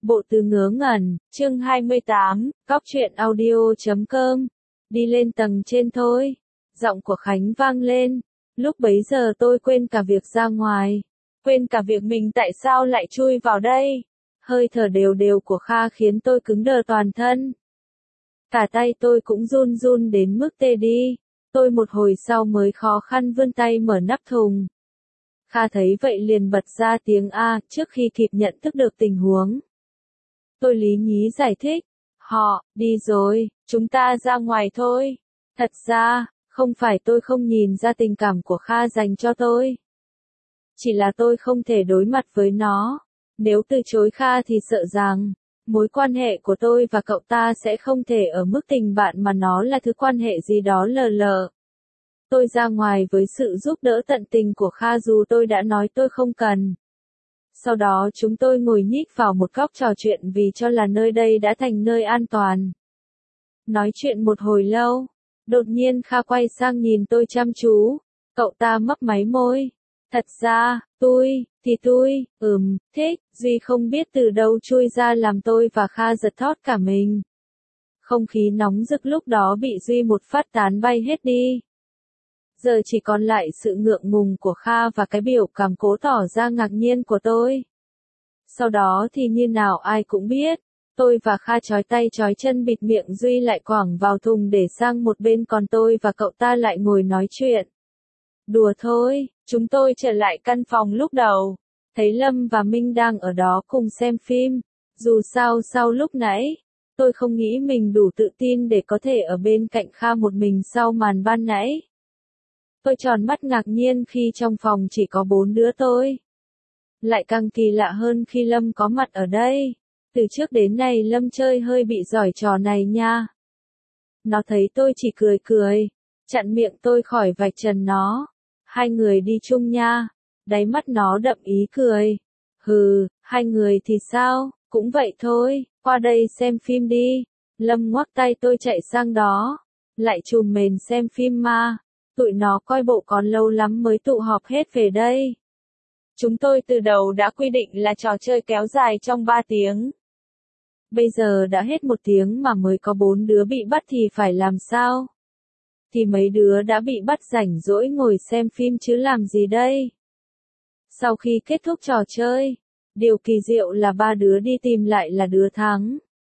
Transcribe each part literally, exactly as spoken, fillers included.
Bộ Tứ Ngớ Ngẩn, chương hai mươi tám, cóc truyện audio chấm com. Đi lên tầng trên thôi. Giọng của Khánh vang lên. Lúc bấy giờ tôi quên cả việc ra ngoài. Quên cả việc mình tại sao lại chui vào đây. Hơi thở đều đều của Kha khiến tôi cứng đờ toàn thân. Cả tay tôi cũng run run đến mức tê đi. Tôi một hồi sau mới khó khăn vươn tay mở nắp thùng. Kha thấy vậy liền bật ra tiếng A trước khi kịp nhận thức được tình huống. Tôi lý nhí giải thích. Họ, đi rồi, chúng ta ra ngoài thôi. Thật ra, không phải tôi không nhìn ra tình cảm của Kha dành cho tôi. Chỉ là tôi không thể đối mặt với nó. Nếu từ chối Kha thì sợ rằng, mối quan hệ của tôi và cậu ta sẽ không thể ở mức tình bạn mà nó là thứ quan hệ gì đó lờ lờ. Tôi ra ngoài với sự giúp đỡ tận tình của Kha dù tôi đã nói tôi không cần. Sau đó chúng tôi ngồi nhích vào một góc trò chuyện vì cho là nơi đây đã thành nơi an toàn. Nói chuyện một hồi lâu, đột nhiên Kha quay sang nhìn tôi chăm chú, cậu ta mấp máy môi. Thật ra, tôi, thì tôi, ừm, thích, Duy không biết từ đâu chui ra làm tôi và Kha giật thót cả mình. Không khí nóng rực lúc đó bị Duy một phát tán bay hết đi. Giờ chỉ còn lại sự ngượng ngùng của Kha và cái biểu cảm cố tỏ ra ngạc nhiên của tôi. Sau đó thì như nào ai cũng biết, tôi và Kha trói tay trói chân bịt miệng Duy lại quẳng vào thùng để sang một bên còn tôi và cậu ta lại ngồi nói chuyện. Đùa thôi, chúng tôi trở lại căn phòng lúc đầu, thấy Lâm và Minh đang ở đó cùng xem phim. Dù sao sau lúc nãy, tôi không nghĩ mình đủ tự tin để có thể ở bên cạnh Kha một mình sau màn ban nãy. Tôi tròn mắt ngạc nhiên khi trong phòng chỉ có bốn đứa tôi. Lại càng kỳ lạ hơn khi Lâm có mặt ở đây. Từ trước đến nay Lâm chơi hơi bị giỏi trò này nha. Nó thấy tôi chỉ cười cười, chặn miệng tôi khỏi vạch trần nó. Hai người đi chung nha. Đáy mắt nó đậm ý cười. Hừ, hai người thì sao, cũng vậy thôi, qua đây xem phim đi. Lâm ngoắc tay tôi chạy sang đó. Lại trùm mền xem phim ma. Tụi nó coi bộ còn lâu lắm mới tụ họp hết về đây. Chúng tôi từ đầu đã quy định là trò chơi kéo dài trong ba tiếng. Bây giờ đã hết một tiếng mà mới có bốn đứa bị bắt thì phải làm sao? Thì mấy đứa đã bị bắt rảnh rỗi ngồi xem phim chứ làm gì đây? Sau khi kết thúc trò chơi, điều kỳ diệu là ba đứa đi tìm lại là đứa thắng.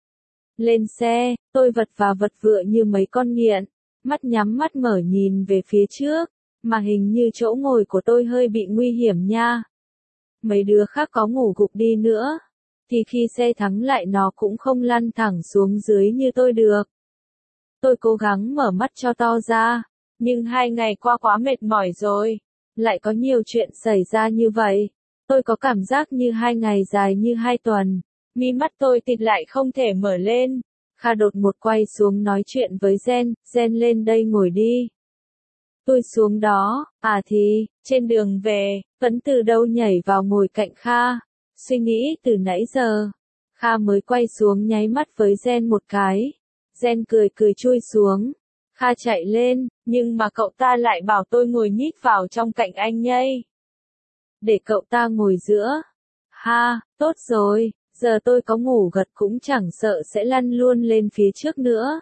Lên xe, tôi vật và vật vựa như mấy con nghiện. Mắt nhắm mắt mở nhìn về phía trước, mà hình như chỗ ngồi của tôi hơi bị nguy hiểm nha. Mấy đứa khác có ngủ gục đi nữa, thì khi xe thắng lại nó cũng không lăn thẳng xuống dưới như tôi được. Tôi cố gắng mở mắt cho to ra, nhưng hai ngày qua quá mệt mỏi rồi, lại có nhiều chuyện xảy ra như vậy. Tôi có cảm giác như hai ngày dài như hai tuần, mi mắt tôi tịt lại không thể mở lên. Kha đột một quay xuống nói chuyện với Gen, Gen lên đây ngồi đi. Tôi xuống đó, à thì, trên đường về, vẫn từ đâu nhảy vào ngồi cạnh Kha. Suy nghĩ từ nãy giờ, Kha mới quay xuống nháy mắt với Gen một cái. Gen cười cười chui xuống. Kha chạy lên, nhưng mà cậu ta lại bảo tôi ngồi nhích vào trong cạnh anh nhây. Để cậu ta ngồi giữa. Ha, tốt rồi. Giờ tôi có ngủ gật cũng chẳng sợ sẽ lăn luôn lên phía trước nữa.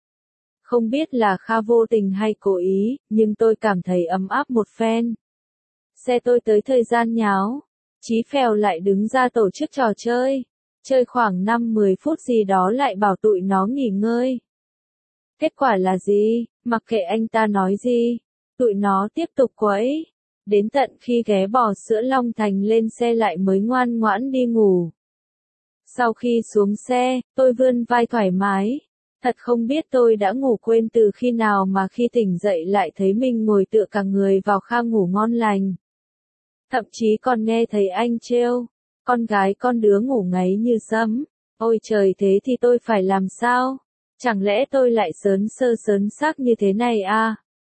Không biết là Kha vô tình hay cố ý, nhưng tôi cảm thấy ấm áp một phen. Xe tôi tới thời gian nháo. Chí Phèo lại đứng ra tổ chức trò chơi. Chơi khoảng năm mười phút gì đó lại bảo tụi nó nghỉ ngơi. Kết quả là gì? Mặc kệ anh ta nói gì, tụi nó tiếp tục quấy. Đến tận khi ghé bò sữa Long Thành lên xe lại mới ngoan ngoãn đi ngủ. Sau khi xuống xe, tôi vươn vai thoải mái. Thật không biết tôi đã ngủ quên từ khi nào mà khi tỉnh dậy lại thấy mình ngồi tựa cả người vào Kha ngủ ngon lành. Thậm chí còn nghe thấy anh trêu, con gái con đứa ngủ ngáy như sấm. Ôi trời, thế thì tôi phải làm sao? Chẳng lẽ tôi lại sớn sơ sớn xác như thế này à?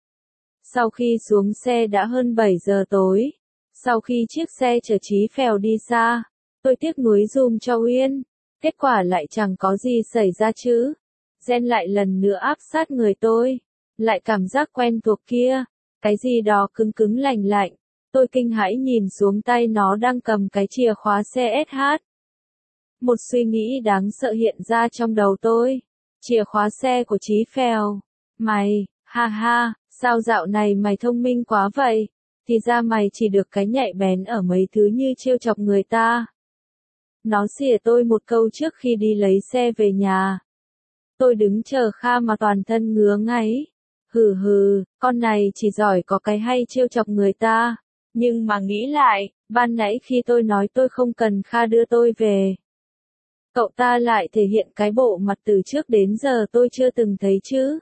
Sau khi xuống xe đã hơn bảy giờ tối. Sau khi chiếc xe chở Chí Phèo đi xa, tôi tiếc nuối dùm cho Uyên. Kết quả lại chẳng có gì xảy ra chứ. Gen lại lần nữa áp sát người tôi. Lại cảm giác quen thuộc kia. Cái gì đó cứng cứng lành lạnh. Tôi kinh hãi nhìn xuống tay nó đang cầm cái chìa khóa xe ét hát. Một suy nghĩ đáng sợ hiện ra trong đầu tôi. Chìa khóa xe của Chí Phèo. Mày, ha ha, sao dạo này mày thông minh quá vậy? Thì ra mày chỉ được cái nhạy bén ở mấy thứ như trêu chọc người ta. Nó xỉa tôi một câu trước khi đi lấy xe về nhà. Tôi đứng chờ Kha mà toàn thân ngứa ngáy. Hừ hừ, con này chỉ giỏi có cái hay trêu chọc người ta. Nhưng mà nghĩ lại, ban nãy khi tôi nói tôi không cần Kha đưa tôi về, cậu ta lại thể hiện cái bộ mặt từ trước đến giờ tôi chưa từng thấy chứ.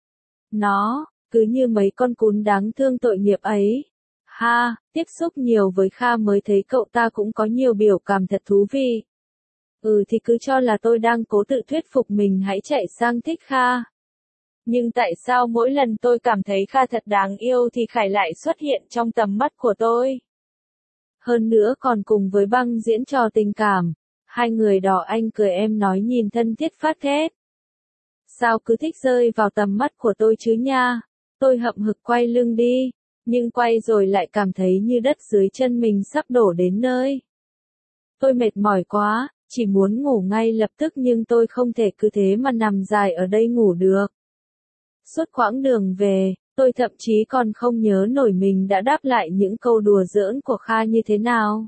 Nó, cứ như mấy con cún đáng thương tội nghiệp ấy. Ha, tiếp xúc nhiều với Kha mới thấy cậu ta cũng có nhiều biểu cảm thật thú vị. Ừ thì cứ cho là tôi đang cố tự thuyết phục mình hãy chạy sang thích Kha. Nhưng tại sao mỗi lần tôi cảm thấy Kha thật đáng yêu thì Khải lại xuất hiện trong tầm mắt của tôi? Hơn nữa còn cùng với băng diễn trò tình cảm. Hai người đỏ anh cười em nói nhìn thân thiết phát thét. Sao cứ thích rơi vào tầm mắt của tôi chứ nha? Tôi hậm hực quay lưng đi. Nhưng quay rồi lại cảm thấy như đất dưới chân mình sắp đổ đến nơi. Tôi mệt mỏi quá, chỉ muốn ngủ ngay lập tức nhưng tôi không thể cứ thế mà nằm dài ở đây ngủ được. Suốt quãng đường về, tôi thậm chí còn không nhớ nổi mình đã đáp lại những câu đùa giỡn của Kha như thế nào.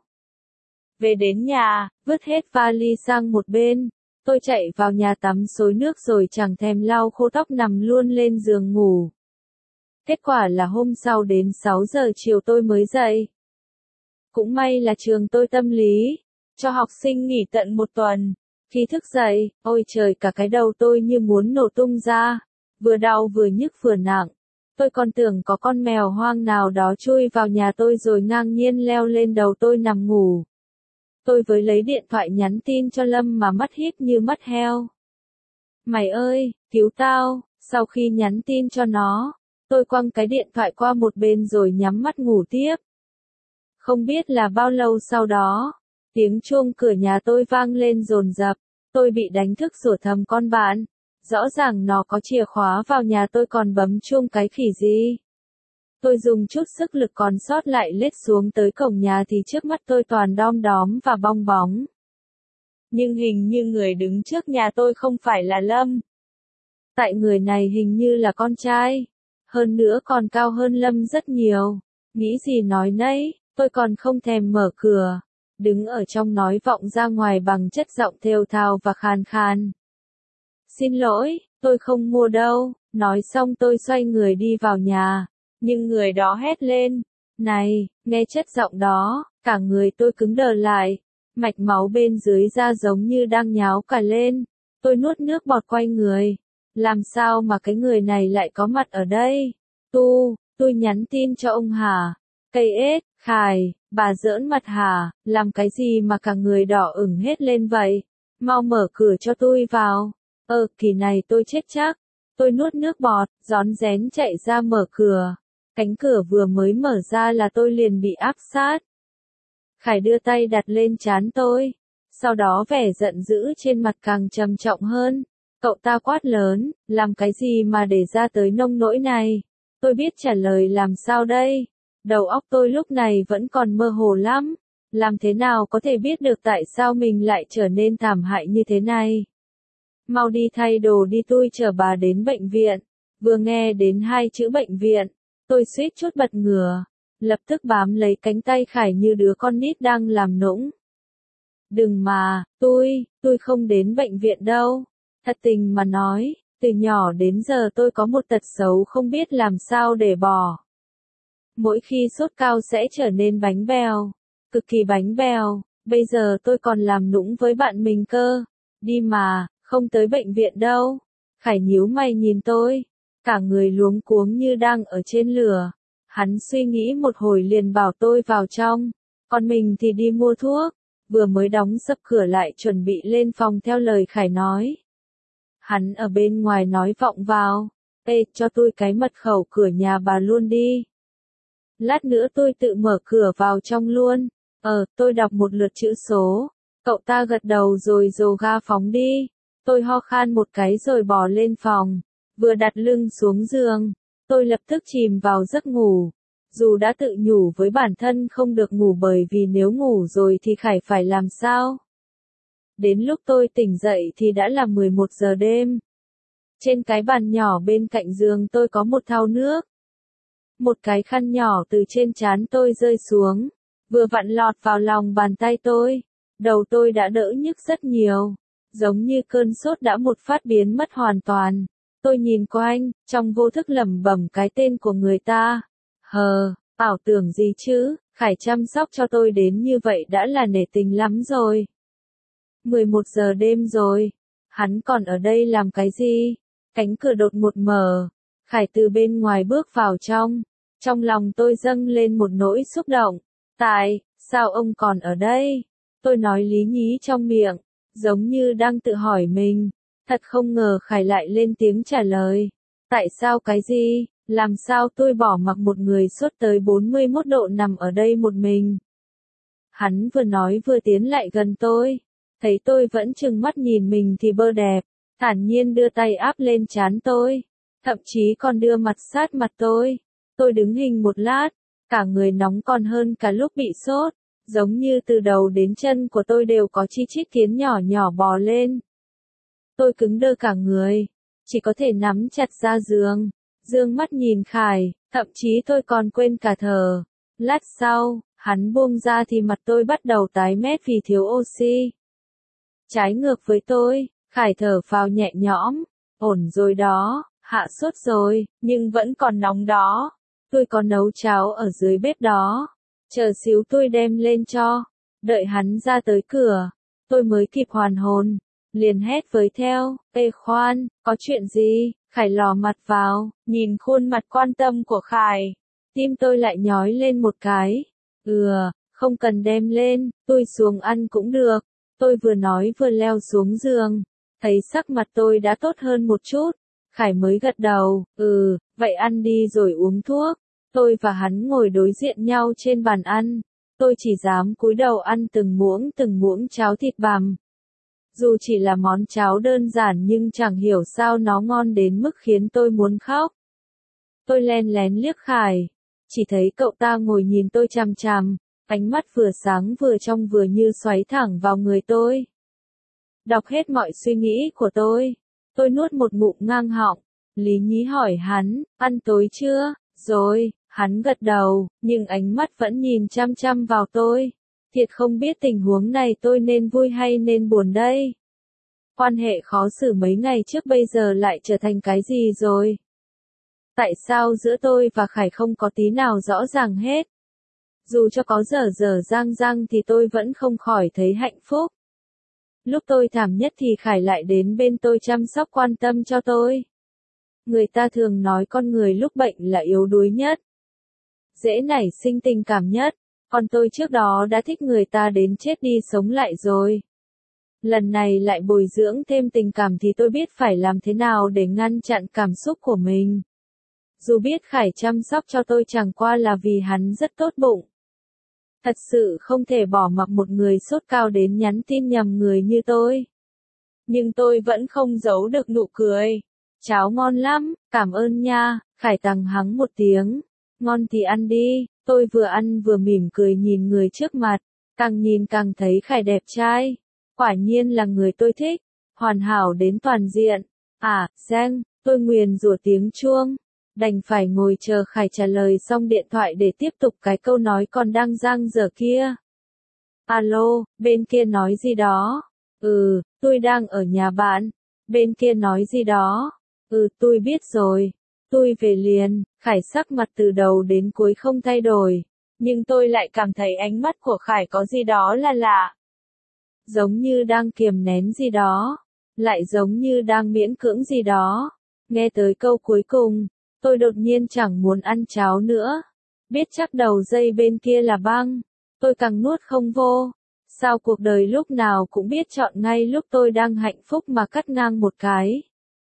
Về đến nhà, vứt hết vali sang một bên, tôi chạy vào nhà tắm xối nước rồi chẳng thèm lau khô tóc nằm luôn lên giường ngủ. Kết quả là hôm sau đến sáu giờ chiều tôi mới dậy. Cũng may là trường tôi tâm lý, cho học sinh nghỉ tận một tuần. Khi thức dậy, ôi trời cả cái đầu tôi như muốn nổ tung ra, vừa đau vừa nhức vừa nặng. Tôi còn tưởng có con mèo hoang nào đó chui vào nhà tôi rồi ngang nhiên leo lên đầu tôi nằm ngủ. Tôi với lấy điện thoại nhắn tin cho Lâm mà mắt híp như mắt heo. Mày ơi, cứu tao, sau khi nhắn tin cho nó, tôi quăng cái điện thoại qua một bên rồi nhắm mắt ngủ tiếp. Không biết là bao lâu sau đó, tiếng chuông cửa nhà tôi vang lên dồn dập, tôi bị đánh thức rủa thầm con bạn. Rõ ràng nó có chìa khóa vào nhà tôi còn bấm chuông cái khỉ gì. Tôi dùng chút sức lực còn sót lại lết xuống tới cổng nhà thì trước mắt tôi toàn đom đóm và bong bóng. Nhưng hình như người đứng trước nhà tôi không phải là Lâm. Tại người này hình như là con trai. Hơn nữa còn cao hơn Lâm rất nhiều. Nghĩ gì nói nấy, tôi còn không thèm mở cửa. Đứng ở trong nói vọng ra ngoài bằng chất giọng thều thào và khàn khàn. Xin lỗi, tôi không mua đâu. Nói xong tôi xoay người đi vào nhà. Nhưng người đó hét lên. Này, nghe chất giọng đó, cả người tôi cứng đờ lại. Mạch máu bên dưới da giống như đang nháo cả lên. Tôi nuốt nước bọt quay người. Làm sao mà cái người này lại có mặt ở đây? Tu, tôi nhắn tin cho ông hả? Cây ếch, Khải, bà giỡn mặt hả? Làm cái gì mà cả người đỏ ửng hết lên vậy? Mau mở cửa cho tôi vào. Ờ, kỳ này tôi chết chắc. Tôi nuốt nước bọt, rón rén chạy ra mở cửa. Cánh cửa vừa mới mở ra là tôi liền bị áp sát. Khải đưa tay đặt lên trán tôi. Sau đó vẻ giận dữ trên mặt càng trầm trọng hơn. Cậu ta quát lớn, làm cái gì mà để ra tới nông nỗi này? Tôi biết trả lời làm sao đây? Đầu óc tôi lúc này vẫn còn mơ hồ lắm. Làm thế nào có thể biết được tại sao mình lại trở nên thảm hại như thế này? Mau đi thay đồ đi tôi chở bà đến bệnh viện. Vừa nghe đến hai chữ bệnh viện, tôi suýt chút bật ngửa. Lập tức bám lấy cánh tay Khải như đứa con nít đang làm nũng. Đừng mà, tôi, tôi không đến bệnh viện đâu. Thật tình mà nói, từ nhỏ đến giờ tôi có một tật xấu không biết làm sao để bỏ. Mỗi khi sốt cao sẽ trở nên bánh bèo, cực kỳ bánh bèo, bây giờ tôi còn làm nũng với bạn mình cơ. Đi mà, không tới bệnh viện đâu. Khải nhíu mày nhìn tôi, cả người luống cuống như đang ở trên lửa. Hắn suy nghĩ một hồi liền bảo tôi vào trong, còn mình thì đi mua thuốc. Vừa mới đóng sập cửa lại chuẩn bị lên phòng theo lời Khải nói. Hắn ở bên ngoài nói vọng vào. Ê, cho tôi cái mật khẩu cửa nhà bà luôn đi. Lát nữa tôi tự mở cửa vào trong luôn. Ờ, tôi đọc một lượt chữ số. Cậu ta gật đầu rồi dồ ga phóng đi. Tôi ho khan một cái rồi bò lên phòng. Vừa đặt lưng xuống giường, tôi lập tức chìm vào giấc ngủ. Dù đã tự nhủ với bản thân không được ngủ bởi vì nếu ngủ rồi thì Khải phải làm sao? Đến lúc tôi tỉnh dậy thì đã là mười một giờ đêm. Trên cái bàn nhỏ bên cạnh giường tôi có một thau nước. Một cái khăn nhỏ từ trên trán tôi rơi xuống, vừa vặn lọt vào lòng bàn tay tôi. Đầu tôi đã đỡ nhức rất nhiều, giống như cơn sốt đã một phát biến mất hoàn toàn. Tôi nhìn quanh, trong vô thức lẩm bẩm cái tên của người ta. Hờ, ảo tưởng gì chứ, Khải chăm sóc cho tôi đến như vậy đã là nể tình lắm rồi. mười một giờ đêm rồi, hắn còn ở đây làm cái gì? Cánh cửa đột ngột mở, Khải từ bên ngoài bước vào trong. Trong lòng tôi dâng lên một nỗi xúc động. Tại, sao ông còn ở đây? Tôi nói lý nhí trong miệng, giống như đang tự hỏi mình. Thật không ngờ Khải lại lên tiếng trả lời. Tại sao cái gì? Làm sao tôi bỏ mặc một người suốt tới bốn mươi mốt độ nằm ở đây một mình? Hắn vừa nói vừa tiến lại gần tôi. Thấy tôi vẫn trừng mắt nhìn mình thì bơ đẹp, thản nhiên đưa tay áp lên trán tôi. Thậm chí còn đưa mặt sát mặt tôi. Tôi đứng hình một lát, cả người nóng còn hơn cả lúc bị sốt. Giống như từ đầu đến chân của tôi đều có chi chít kiến nhỏ nhỏ bò lên. Tôi cứng đơ cả người, chỉ có thể nắm chặt ra giường, dương mắt nhìn Khải, thậm chí tôi còn quên cả thở. Lát sau, hắn buông ra thì mặt tôi bắt đầu tái mét vì thiếu oxy. Trái ngược với tôi, Khải thở phào nhẹ nhõm, ổn rồi đó, hạ sốt rồi, nhưng vẫn còn nóng đó. Tôi có nấu cháo ở dưới bếp đó, chờ xíu tôi đem lên cho. Đợi hắn ra tới cửa, tôi mới kịp hoàn hồn, liền hét với theo, ê khoan, có chuyện gì? Khải lò mặt vào, nhìn khuôn mặt quan tâm của Khải, tim tôi lại nhói lên một cái. Ừ, không cần đem lên, tôi xuống ăn cũng được. Tôi vừa nói vừa leo xuống giường, thấy sắc mặt tôi đã tốt hơn một chút. Khải mới gật đầu, ừ, vậy ăn đi rồi uống thuốc. Tôi và hắn ngồi đối diện nhau trên bàn ăn. Tôi chỉ dám cúi đầu ăn từng muỗng từng muỗng cháo thịt bằm. Dù chỉ là món cháo đơn giản nhưng chẳng hiểu sao nó ngon đến mức khiến tôi muốn khóc. Tôi len lén liếc Khải, chỉ thấy cậu ta ngồi nhìn tôi chằm chằm, ánh mắt vừa sáng vừa trong vừa như xoáy thẳng vào người tôi. Đọc hết mọi suy nghĩ của tôi, tôi nuốt một ngụm ngang họng, lý nhí hỏi hắn, ăn tối chưa? Rồi, hắn gật đầu, nhưng ánh mắt vẫn nhìn chăm chăm vào tôi. Thiệt không biết tình huống này tôi nên vui hay nên buồn đây. Quan hệ khó xử mấy ngày trước bây giờ lại trở thành cái gì rồi? Tại sao giữa tôi và Khải không có tí nào rõ ràng hết? Dù cho có dở dở dang dang thì tôi vẫn không khỏi thấy hạnh phúc. Lúc tôi thảm nhất thì Khải lại đến bên tôi chăm sóc quan tâm cho tôi. Người ta thường nói con người lúc bệnh là yếu đuối nhất, dễ nảy sinh tình cảm nhất, còn tôi trước đó đã thích người ta đến chết đi sống lại rồi. Lần này lại bồi dưỡng thêm tình cảm thì tôi biết phải làm thế nào để ngăn chặn cảm xúc của mình. Dù biết Khải chăm sóc cho tôi chẳng qua là vì hắn rất tốt bụng. Thật sự không thể bỏ mặc một người sốt cao đến nhắn tin nhầm người như tôi. Nhưng tôi vẫn không giấu được nụ cười. Cháo ngon lắm, cảm ơn nha. Khải tằng hắng một tiếng. Ngon thì ăn đi. Tôi vừa ăn vừa mỉm cười nhìn người trước mặt. Càng nhìn càng thấy Khải đẹp trai. Quả nhiên là người tôi thích. Hoàn hảo đến toàn diện. À, Giang, tôi nguyền rủa tiếng chuông. Đành phải ngồi chờ Khải trả lời xong điện thoại để tiếp tục cái câu nói còn đang dang dở kia. Alo, bên kia nói gì đó? Ừ, tôi đang ở nhà bạn. Bên kia nói gì đó? Ừ, tôi biết rồi. Tôi về liền. Khải sắc mặt từ đầu đến cuối không thay đổi. Nhưng tôi lại cảm thấy ánh mắt của Khải có gì đó là lạ. Giống như đang kiềm nén gì đó. Lại giống như đang miễn cưỡng gì đó. Nghe tới câu cuối cùng, tôi đột nhiên chẳng muốn ăn cháo nữa. Biết chắc đầu dây bên kia là băng. Tôi càng nuốt không vô. Sao cuộc đời lúc nào cũng biết chọn ngay lúc tôi đang hạnh phúc mà cắt ngang một cái.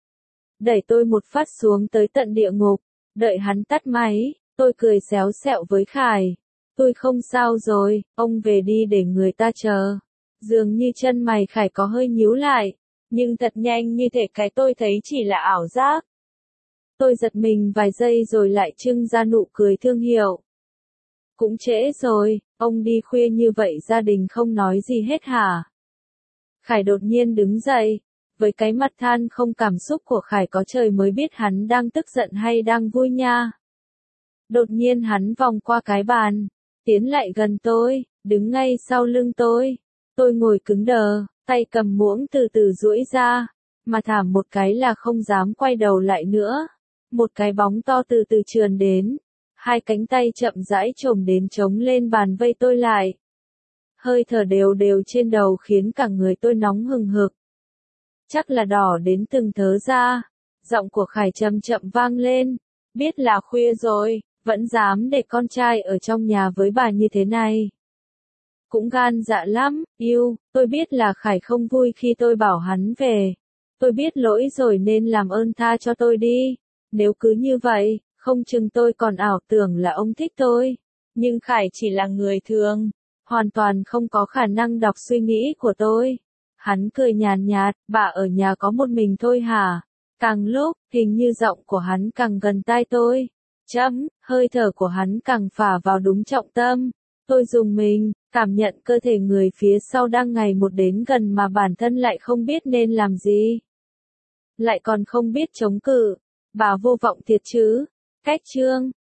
Đẩy tôi một phát xuống tới tận địa ngục. Đợi hắn tắt máy, tôi cười xéo xẹo với Khải. Tôi không sao rồi, ông về đi để người ta chờ. Dường như chân mày Khải có hơi nhíu lại. Nhưng thật nhanh như thể cái tôi thấy chỉ là ảo giác. Tôi giật mình vài giây rồi lại trưng ra nụ cười thương hiệu. Cũng trễ rồi, ông đi khuya như vậy gia đình không nói gì hết hả? Khải đột nhiên đứng dậy. Với cái mặt than không cảm xúc của Khải có trời mới biết hắn đang tức giận hay đang vui nha. Đột nhiên hắn vòng qua cái bàn, tiến lại gần tôi, đứng ngay sau lưng tôi. Tôi ngồi cứng đờ, tay cầm muỗng từ từ duỗi ra, mà thả một cái là không dám quay đầu lại nữa. Một cái bóng to từ từ trườn đến, hai cánh tay chậm rãi chồm đến chống lên bàn vây tôi lại. Hơi thở đều đều trên đầu khiến cả người tôi nóng hừng hực. Chắc là đỏ đến từng thớ da. Giọng của Khải chậm chậm vang lên. Biết là khuya rồi, vẫn dám để con trai ở trong nhà với bà như thế này. Cũng gan dạ lắm, yêu, tôi biết là Khải không vui khi tôi bảo hắn về. Tôi biết lỗi rồi nên làm ơn tha cho tôi đi. Nếu cứ như vậy, không chừng tôi còn ảo tưởng là ông thích tôi. Nhưng Khải chỉ là người thường, hoàn toàn không có khả năng đọc suy nghĩ của tôi. Hắn cười nhàn nhạt, bà ở nhà có một mình thôi hả? Càng lúc, hình như giọng của hắn càng gần tai tôi. Chấm, hơi thở của hắn càng phả vào đúng trọng tâm. Tôi rùng mình, cảm nhận cơ thể người phía sau đang ngày một đến gần mà bản thân lại không biết nên làm gì. Lại còn không biết chống cự. Bà vô vọng thiệt chứ. Cách chương.